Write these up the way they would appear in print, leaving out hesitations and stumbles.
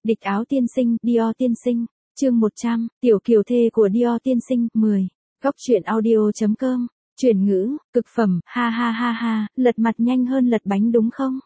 Địch áo tiên sinh, Dior tiên sinh, chương 100, tiểu kiều thê của Dior tiên sinh, 10. Góc truyện audio.com, chuyển ngữ, cực phẩm, ha ha ha ha, lật mặt nhanh hơn lật bánh đúng không?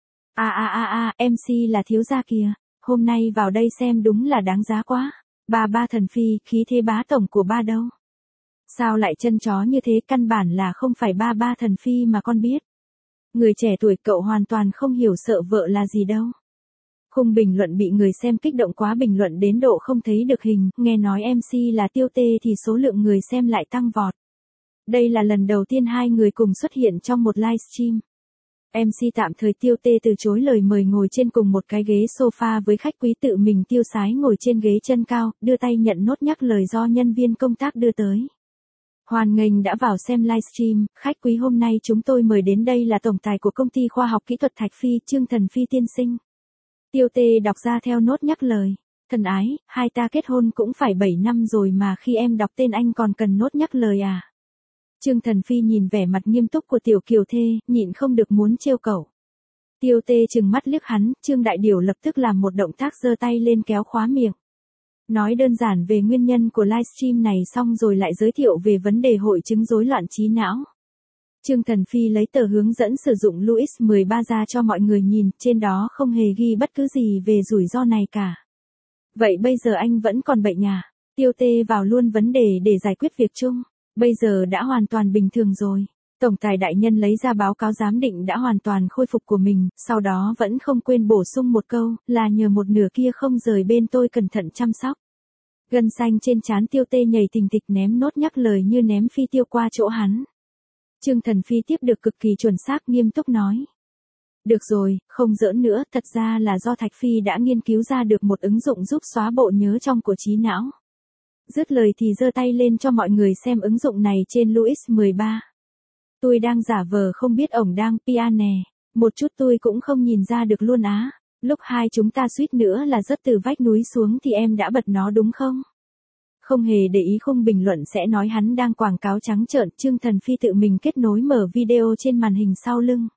MC là thiếu gia kìa, hôm nay vào đây xem đúng là đáng giá quá. Ba thần phi, khí thế bá tổng của ba đâu? Sao lại chân chó như thế, căn bản là không phải ba thần phi mà con biết. Người trẻ tuổi cậu hoàn toàn không hiểu sợ vợ là gì đâu. Khung bình luận bị người xem kích động quá, bình luận đến độ không thấy được hình, nghe nói MC là Tiêu Tê thì số lượng người xem lại tăng vọt. Đây là lần đầu tiên hai người cùng xuất hiện trong một livestream. MC tạm thời Tiêu Tê từ chối lời mời ngồi trên cùng một cái ghế sofa với khách quý, tự mình tiêu sái ngồi trên ghế chân cao, đưa tay nhận nốt nhắc lời do nhân viên công tác đưa tới. Hoan nghênh đã vào xem livestream, khách quý hôm nay chúng tôi mời đến đây là tổng tài của công ty khoa học kỹ thuật Thạch Phi, Trương Thần Phi tiên sinh. Tiêu Tê đọc ra theo nốt nhắc lời. Thần ái, hai ta kết hôn cũng phải 7 năm rồi mà khi em đọc tên anh còn cần nốt nhắc lời à? Trương Thần Phi nhìn vẻ mặt nghiêm túc của tiểu kiều thê, nhịn không được muốn trêu cẩu. Tiêu Tê trừng mắt liếc hắn, Trương Đại Điểu lập tức làm một động tác giơ tay lên kéo khóa miệng. Nói đơn giản về nguyên nhân của livestream này xong rồi lại giới thiệu về vấn đề hội chứng rối loạn trí não. Trương Thần Phi lấy tờ hướng dẫn sử dụng Louis 13 ra cho mọi người nhìn, trên đó không hề ghi bất cứ gì về rủi ro này cả. Vậy bây giờ anh vẫn còn bệnh à? Tiêu Tê vào luôn vấn đề để giải quyết việc chung. Bây giờ đã hoàn toàn bình thường rồi. Tổng tài đại nhân lấy ra báo cáo giám định đã hoàn toàn khôi phục của mình, sau đó vẫn không quên bổ sung một câu, là nhờ một nửa kia không rời bên tôi cẩn thận chăm sóc. Gân xanh trên trán Tiêu Tê nhảy tình tịch, ném nốt nhắc lời như ném phi tiêu qua chỗ hắn. Trương Thần Phi tiếp được cực kỳ chuẩn xác, nghiêm túc nói. Được rồi, không giỡn nữa, thật ra là do Thạch Phi đã nghiên cứu ra được một ứng dụng giúp xóa bộ nhớ trong của trí não. Dứt lời thì giơ tay lên cho mọi người xem ứng dụng này trên Louis 13. Tôi đang giả vờ không biết ổng đang pia nè, một chút tôi cũng không nhìn ra được luôn á. Lúc hai chúng ta suýt nữa là rớt từ vách núi xuống thì em đã bật nó đúng không? Không hề để ý khung bình luận sẽ nói hắn đang quảng cáo trắng trợn, Trương Thần Phi tự mình kết nối mở video trên màn hình sau lưng.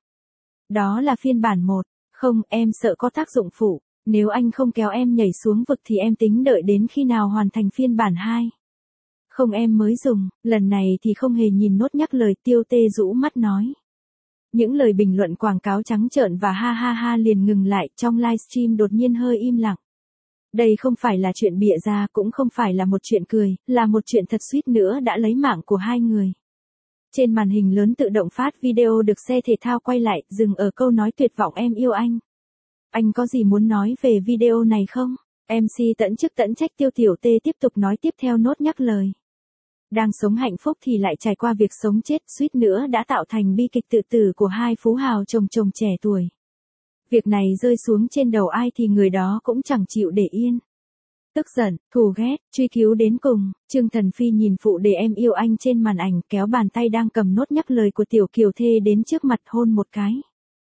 Đó là phiên bản 1, không, em sợ có tác dụng phụ, nếu anh không kéo em nhảy xuống vực thì em tính đợi đến khi nào hoàn thành phiên bản 2. Không, em mới dùng, lần này thì không hề nhìn nốt nhắc lời, Tiêu Tê rũ mắt nói. Những lời bình luận quảng cáo trắng trợn và ha ha ha liền ngừng lại, trong livestream đột nhiên hơi im lặng. Đây không phải là chuyện bịa ra, cũng không phải là một chuyện cười, là một chuyện thật, suýt nữa đã lấy mạng của hai người. Trên màn hình lớn tự động phát video được xe thể thao quay lại, dừng ở câu nói tuyệt vọng em yêu anh. Anh có gì muốn nói về video này không? MC tận chức tận trách Tiêu Tiểu Tê tiếp tục nói tiếp theo nốt nhắc lời. Đang sống hạnh phúc thì lại trải qua việc sống chết, suýt nữa đã tạo thành bi kịch tự tử của hai phú hào chồng trẻ tuổi. Việc này rơi xuống trên đầu ai thì người đó cũng chẳng chịu để yên. Tức giận, thù ghét, truy cứu đến cùng, Trương Thần Phi nhìn phụ đề em yêu anh trên màn ảnh, kéo bàn tay đang cầm nốt nhắc lời của tiểu kiều thê đến trước mặt hôn một cái.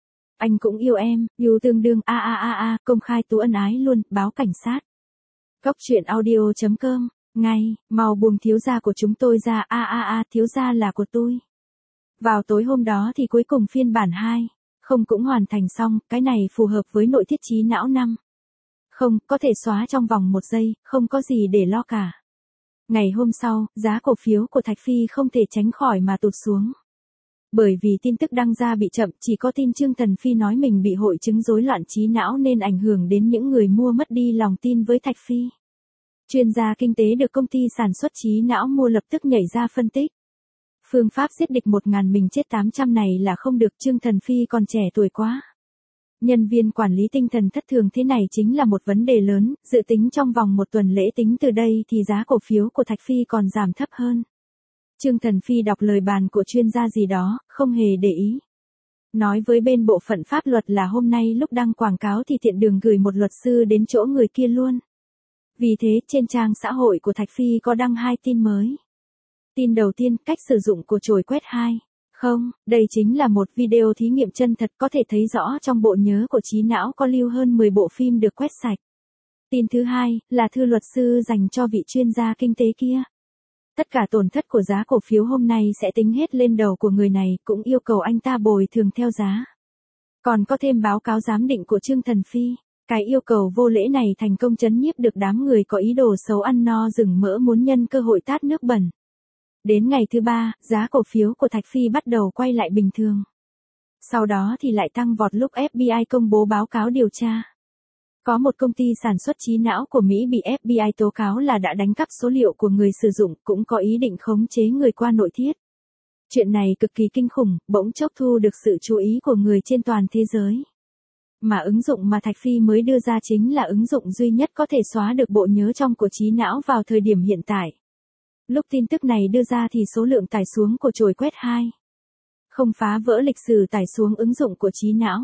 Anh cũng yêu em, yêu tương đương công khai tú ân ái luôn, báo cảnh sát. Góc truyện audio.com, ngay, mau buông thiếu gia của chúng tôi ra, thiếu gia là của tôi. Vào tối hôm đó thì cuối cùng phiên bản 2, không cũng hoàn thành xong, cái này phù hợp với nội tiết trí não 5. Không, có thể xóa trong vòng 1 giây, không có gì để lo cả. Ngày hôm sau, giá cổ phiếu của Thạch Phi không thể tránh khỏi mà tụt xuống. Bởi vì tin tức đăng ra bị chậm, chỉ có tin Trương Thần Phi nói mình bị hội chứng rối loạn trí não nên ảnh hưởng đến những người mua mất đi lòng tin với Thạch Phi. Chuyên gia kinh tế được công ty sản xuất trí não mua lập tức nhảy ra phân tích. Phương pháp giết địch 1000 mình chết 800 này là không được, Trương Thần Phi còn trẻ tuổi quá. Nhân viên quản lý tinh thần thất thường thế này chính là một vấn đề lớn, dự tính trong vòng 1 tuần lễ tính từ đây thì giá cổ phiếu của Thạch Phi còn giảm thấp hơn. Trương Thần Phi đọc lời bàn của chuyên gia gì đó, không hề để ý. Nói với bên bộ phận pháp luật là hôm nay lúc đăng quảng cáo thì tiện đường gửi một luật sư đến chỗ người kia luôn. Vì thế, trên trang xã hội của Thạch Phi có đăng 2 tin mới. Tin đầu tiên, cách sử dụng của chổi quét 2. Không, đây chính là một video thí nghiệm chân thật, có thể thấy rõ trong bộ nhớ của trí não có lưu hơn 10 bộ phim được quét sạch. Tin thứ hai, là thư luật sư dành cho vị chuyên gia kinh tế kia. Tất cả tổn thất của giá cổ phiếu hôm nay sẽ tính hết lên đầu của người này, cũng yêu cầu anh ta bồi thường theo giá. Còn có thêm báo cáo giám định của Trương Thần Phi. Cái yêu cầu vô lễ này thành công trấn nhiếp được đám người có ý đồ xấu ăn no rừng mỡ muốn nhân cơ hội tát nước bẩn. Đến ngày thứ 3, giá cổ phiếu của Thạch Phi bắt đầu quay lại bình thường. Sau đó thì lại tăng vọt lúc FBI công bố báo cáo điều tra. Có một công ty sản xuất trí não của Mỹ bị FBI tố cáo là đã đánh cắp số liệu của người sử dụng, cũng có ý định khống chế người qua nội thiết. Chuyện này cực kỳ kinh khủng, bỗng chốc thu được sự chú ý của người trên toàn thế giới. Mà ứng dụng mà Thạch Phi mới đưa ra chính là ứng dụng duy nhất có thể xóa được bộ nhớ trong của trí não vào thời điểm hiện tại. Lúc tin tức này đưa ra thì số lượng tải xuống của chổi quét 2. Không phá vỡ lịch sử tải xuống ứng dụng của trí não.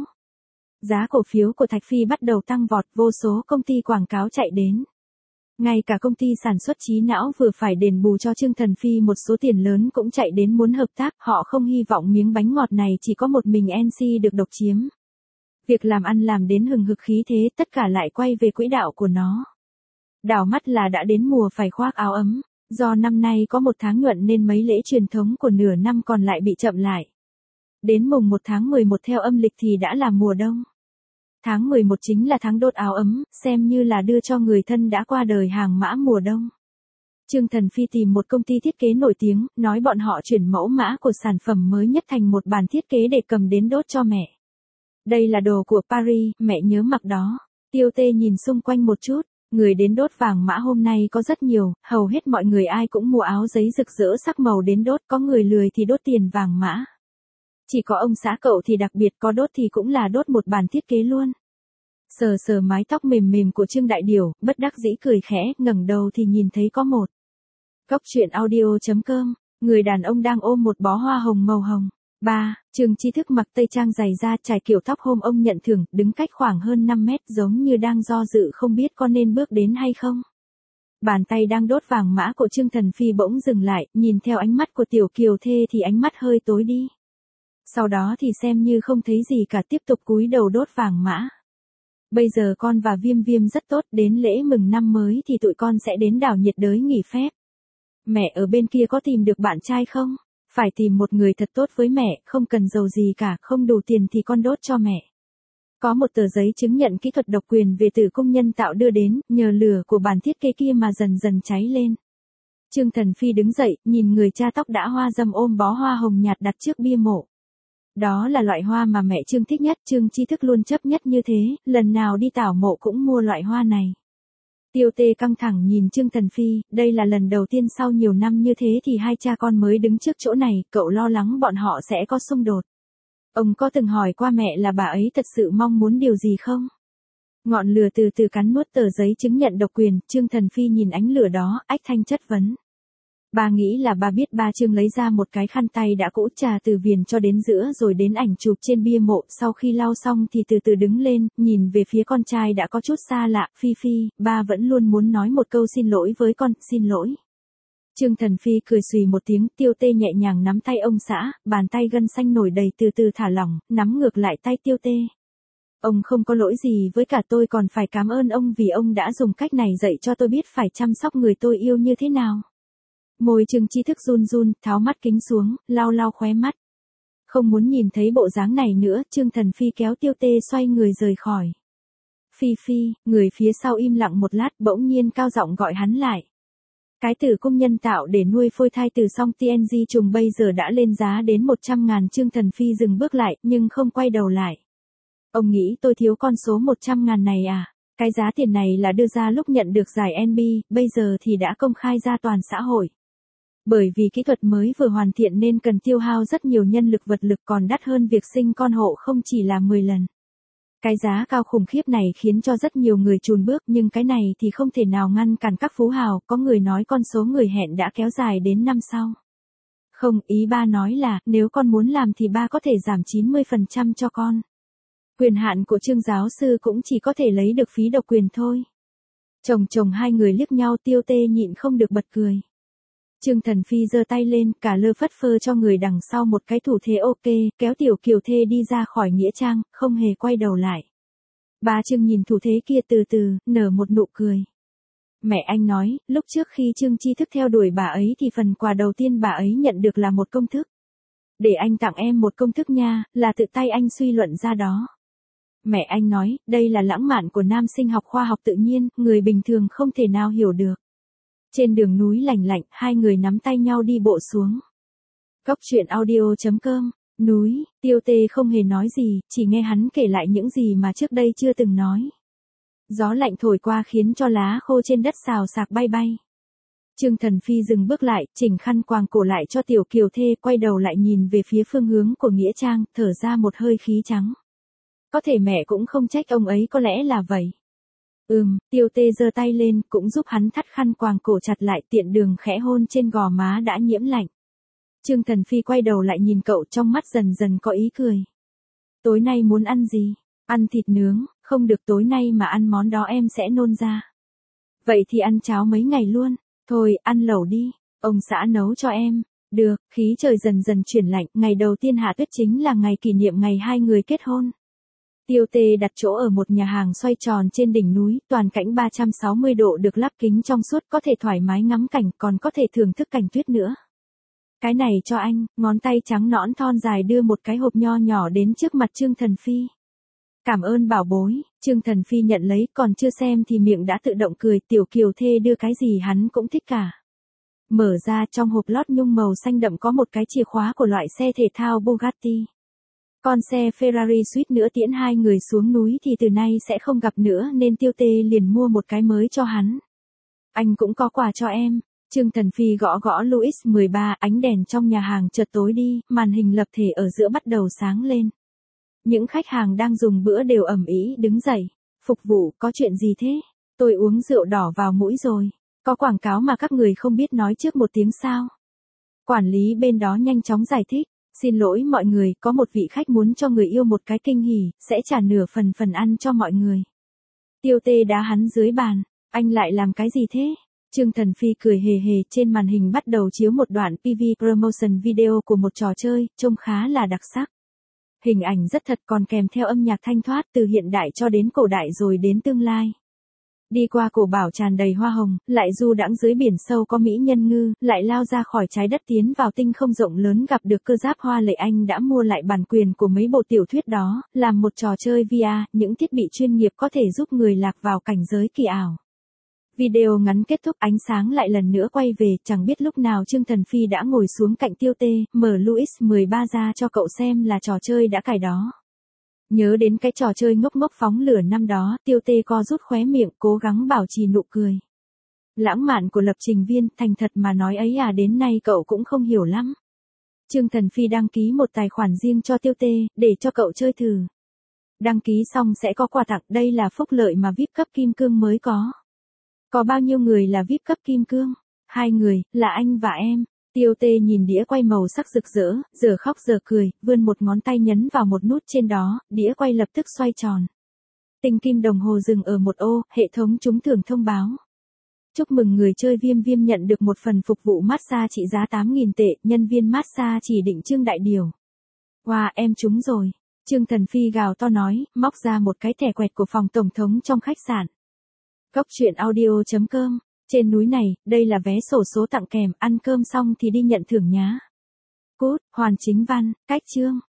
Giá cổ phiếu của Thạch Phi bắt đầu tăng vọt, vô số công ty quảng cáo chạy đến. Ngay cả công ty sản xuất trí não vừa phải đền bù cho Trương Thần Phi một số tiền lớn cũng chạy đến muốn hợp tác, họ không hy vọng miếng bánh ngọt này chỉ có một mình NC được độc chiếm. Việc làm ăn làm đến hừng hực khí thế, tất cả lại quay về quỹ đạo của nó. Đảo mắt là đã đến mùa phải khoác áo ấm, do năm nay có một tháng nhuận nên mấy lễ truyền thống của nửa năm còn lại bị chậm lại. Đến mùng 1 tháng 11 theo âm lịch thì đã là mùa đông. Tháng 11 chính là tháng đốt áo ấm, xem như là đưa cho người thân đã qua đời hàng mã mùa đông. Trương Thần Phi tìm một công ty thiết kế nổi tiếng, nói bọn họ chuyển mẫu mã của sản phẩm mới nhất thành một bản thiết kế để cầm đến đốt cho mẹ. Đây là đồ của Paris, mẹ nhớ mặc đó. Tiêu Tê nhìn xung quanh một chút, người đến đốt vàng mã hôm nay có rất nhiều, hầu hết mọi người ai cũng mua áo giấy rực rỡ sắc màu đến đốt, có người lười thì đốt tiền vàng mã. Chỉ có ông xã cậu thì đặc biệt, có đốt thì cũng là đốt một bản thiết kế luôn. Sờ sờ mái tóc mềm mềm của Trương Đại Điều, bất đắc dĩ cười khẽ, ngẩng đầu thì nhìn thấy có một góc truyện audio.com, người đàn ông đang ôm một bó hoa hồng màu hồng. 3. Trương Tri Thức mặc tây trang dày da, trải kiểu tóc hôm ông nhận thưởng, đứng cách khoảng hơn 5 mét giống như đang do dự không biết có nên bước đến hay không. Bàn tay đang đốt vàng mã của Trương Thần Phi bỗng dừng lại, nhìn theo ánh mắt của Tiểu Kiều Thê thì ánh mắt hơi tối đi. Sau đó thì xem như không thấy gì cả, tiếp tục cúi đầu đốt vàng mã. Bây giờ con và Viêm Viêm rất tốt, đến lễ mừng năm mới thì tụi con sẽ đến đảo nhiệt đới nghỉ phép. Mẹ ở bên kia có tìm được bạn trai không? Phải tìm một người thật tốt với mẹ, không cần giàu gì cả, không đủ tiền thì con đốt cho mẹ. Có một tờ giấy chứng nhận kỹ thuật độc quyền về tử cung nhân tạo đưa đến, nhờ lửa của bản thiết kế kia mà dần dần cháy lên. Trương Thần Phi đứng dậy, nhìn người cha tóc đã hoa râm ôm bó hoa hồng nhạt đặt trước bia mộ. Đó là loại hoa mà mẹ Trương thích nhất, Trương Tri Thức luôn chấp nhất như thế, lần nào đi tảo mộ cũng mua loại hoa này. Tiêu Tê căng thẳng nhìn Trương Thần Phi, đây là lần đầu tiên sau nhiều năm như thế thì hai cha con mới đứng trước chỗ này, cậu lo lắng bọn họ sẽ có xung đột. Ông có từng hỏi qua mẹ là bà ấy thật sự mong muốn điều gì không? Ngọn lửa từ từ cắn nuốt tờ giấy chứng nhận độc quyền, Trương Thần Phi nhìn ánh lửa đó, ách thanh chất vấn. Bà nghĩ là bà biết. Ba Trương lấy ra một cái khăn tay đã cũ, trà từ viền cho đến giữa rồi đến ảnh chụp trên bia mộ, sau khi lau xong thì từ từ đứng lên, nhìn về phía con trai đã có chút xa lạ, Phi Phi, ba vẫn luôn muốn nói một câu xin lỗi với con, xin lỗi. Trương Thần Phi cười xùy một tiếng, Tiêu Tê nhẹ nhàng nắm tay ông xã, bàn tay gân xanh nổi đầy từ từ thả lỏng, nắm ngược lại tay Tiêu Tê. Ông không có lỗi gì với cả tôi, còn phải cảm ơn ông vì ông đã dùng cách này dạy cho tôi biết phải chăm sóc người tôi yêu như thế nào. Môi Trương Tri Thức run run, tháo mắt kính xuống, lau lau khóe mắt. Không muốn nhìn thấy bộ dáng này nữa, Trương Thần Phi kéo Tiêu Tê xoay người rời khỏi. Phi Phi, người phía sau im lặng một lát, bỗng nhiên cao giọng gọi hắn lại. Cái tử cung nhân tạo để nuôi phôi thai từ song TNG trùng bây giờ đã lên giá đến 100.000. Trương Thần Phi dừng bước lại, nhưng không quay đầu lại. Ông nghĩ tôi thiếu con số 100.000 này à? Cái giá tiền này là đưa ra lúc nhận được giải NB, bây giờ thì đã công khai ra toàn xã hội. Bởi vì kỹ thuật mới vừa hoàn thiện nên cần tiêu hao rất nhiều nhân lực vật lực, còn đắt hơn việc sinh con hộ không chỉ là 10 lần. Cái giá cao khủng khiếp này khiến cho rất nhiều người chùn bước, nhưng cái này thì không thể nào ngăn cản các phú hào, có người nói con số người hẹn đã kéo dài đến năm sau. Không, ý ba nói là, nếu con muốn làm thì ba có thể giảm 90% cho con. Quyền hạn của Trương giáo sư cũng chỉ có thể lấy được phí độc quyền thôi. Chồng hai người liếc nhau, Tiêu Tê nhịn không được bật cười. Trương Thần Phi giơ tay lên, cả lơ phất phơ cho người đằng sau một cái thủ thế ok, kéo Tiểu Kiều Thê đi ra khỏi nghĩa trang, không hề quay đầu lại. Ba Trương nhìn thủ thế kia từ từ, nở một nụ cười. Mẹ anh nói, lúc trước khi Trương Tri Thức theo đuổi bà ấy thì phần quà đầu tiên bà ấy nhận được là một công thức. Để anh tặng em một công thức nha, là tự tay anh suy luận ra đó. Mẹ anh nói, đây là lãng mạn của nam sinh học khoa học tự nhiên, người bình thường không thể nào hiểu được. Trên đường núi lành lạnh, hai người nắm tay nhau đi bộ xuống. Góc truyện audio.com. Núi, Tiêu Tê không hề nói gì, chỉ nghe hắn kể lại những gì mà trước đây chưa từng nói. Gió lạnh thổi qua khiến cho lá khô trên đất xào xạc bay bay. Trương Thần Phi dừng bước lại, chỉnh khăn quàng cổ lại cho Tiểu Kiều Thê, quay đầu lại nhìn về phía phương hướng của Nghĩa Trang, thở ra một hơi khí trắng. Có thể mẹ cũng không trách ông ấy, có lẽ là vậy. Tiêu Tê giơ tay lên, cũng giúp hắn thắt khăn quàng cổ chặt lại, tiện đường khẽ hôn trên gò má đã nhiễm lạnh. Trương Thần Phi quay đầu lại nhìn cậu, trong mắt dần dần có ý cười. Tối nay muốn ăn gì? Ăn thịt nướng, không được, tối nay mà ăn món đó em sẽ nôn ra. Vậy thì ăn cháo mấy ngày luôn. Thôi, ăn lẩu đi, ông xã nấu cho em. Được, khí trời dần dần chuyển lạnh, ngày đầu tiên hạ tuyết chính là ngày kỷ niệm ngày hai người kết hôn. Tiêu Tê đặt chỗ ở một nhà hàng xoay tròn trên đỉnh núi, toàn cảnh 360 độ được lắp kính trong suốt, có thể thoải mái ngắm cảnh, còn có thể thưởng thức cảnh tuyết nữa. Cái này cho anh, ngón tay trắng nõn thon dài đưa một cái hộp nho nhỏ đến trước mặt Trương Thần Phi. Cảm ơn bảo bối, Trương Thần Phi nhận lấy, còn chưa xem thì miệng đã tự động cười, Tiểu Kiều Thê đưa cái gì hắn cũng thích cả. Mở ra, trong hộp lót nhung màu xanh đậm có một cái chìa khóa của loại xe thể thao Bugatti. Con xe Ferrari suýt nữa tiễn hai người xuống núi thì từ nay sẽ không gặp nữa, nên Tiêu Tê liền mua một cái mới cho hắn. Anh cũng có quà cho em. Trương Thần Phi gõ gõ Louis 13, ánh đèn trong nhà hàng chợt tối đi, màn hình lập thể ở giữa bắt đầu sáng lên. Những khách hàng đang dùng bữa đều ầm ĩ đứng dậy. Phục vụ, có chuyện gì thế? Tôi uống rượu đỏ vào mũi rồi. Có quảng cáo mà các người không biết nói trước một tiếng sao? Quản lý bên đó nhanh chóng giải thích. Xin lỗi mọi người, có một vị khách muốn cho người yêu một cái kinh hỉ, sẽ trả nửa phần ăn cho mọi người. Tiêu Tê đá hắn dưới bàn. Anh lại làm cái gì thế? Trương Thần Phi cười hề hề, trên màn hình bắt đầu chiếu một đoạn PV promotion video của một trò chơi, trông khá là đặc sắc. Hình ảnh rất thật, còn kèm theo âm nhạc thanh thoát từ hiện đại cho đến cổ đại rồi đến tương lai. Đi qua cổ bảo tràn đầy hoa hồng, lại du đãng dưới biển sâu có mỹ nhân ngư, lại lao ra khỏi trái đất tiến vào tinh không rộng lớn gặp được cơ giáp hoa lệ. Anh đã mua lại bản quyền của mấy bộ tiểu thuyết đó, làm một trò chơi VR, những thiết bị chuyên nghiệp có thể giúp người lạc vào cảnh giới kỳ ảo. Video ngắn kết thúc, ánh sáng lại lần nữa quay về, chẳng biết lúc nào Trương Thần Phi đã ngồi xuống cạnh Tiêu Tê, mở Louis 13 ra cho cậu xem là trò chơi đã cài đó. Nhớ đến cái trò chơi ngốc ngốc phóng lửa năm đó, Tiêu Tê co rút khóe miệng, cố gắng bảo trì nụ cười. Lãng mạn của lập trình viên, thành thật mà nói ấy à, đến nay cậu cũng không hiểu lắm. Trương Thần Phi đăng ký một tài khoản riêng cho Tiêu Tê, để cho cậu chơi thử. Đăng ký xong sẽ có quà tặng, đây là phúc lợi mà VIP cấp kim cương mới có. Có bao nhiêu người là VIP cấp kim cương? 2 người, là anh và em. Tiêu Tê nhìn đĩa quay màu sắc rực rỡ, giờ khóc giờ cười, vươn một ngón tay nhấn vào một nút trên đó, đĩa quay lập tức xoay tròn. Tinh kim đồng hồ dừng ở một ô, hệ thống trúng thưởng thông báo. Chúc mừng người chơi Viêm Viêm nhận được một phần phục vụ massage trị giá 8.000 tệ, nhân viên massage chỉ định Trương Đại Điều. Wow, em trúng rồi. Trương Thần Phi gào to nói, móc ra một cái thẻ quẹt của phòng tổng thống trong khách sạn. Góc truyện audio.com. Trên núi này, đây là vé xổ số tặng kèm, ăn cơm xong thì đi nhận thưởng nhá. Cút, Hoàn Chính Văn, cách chương.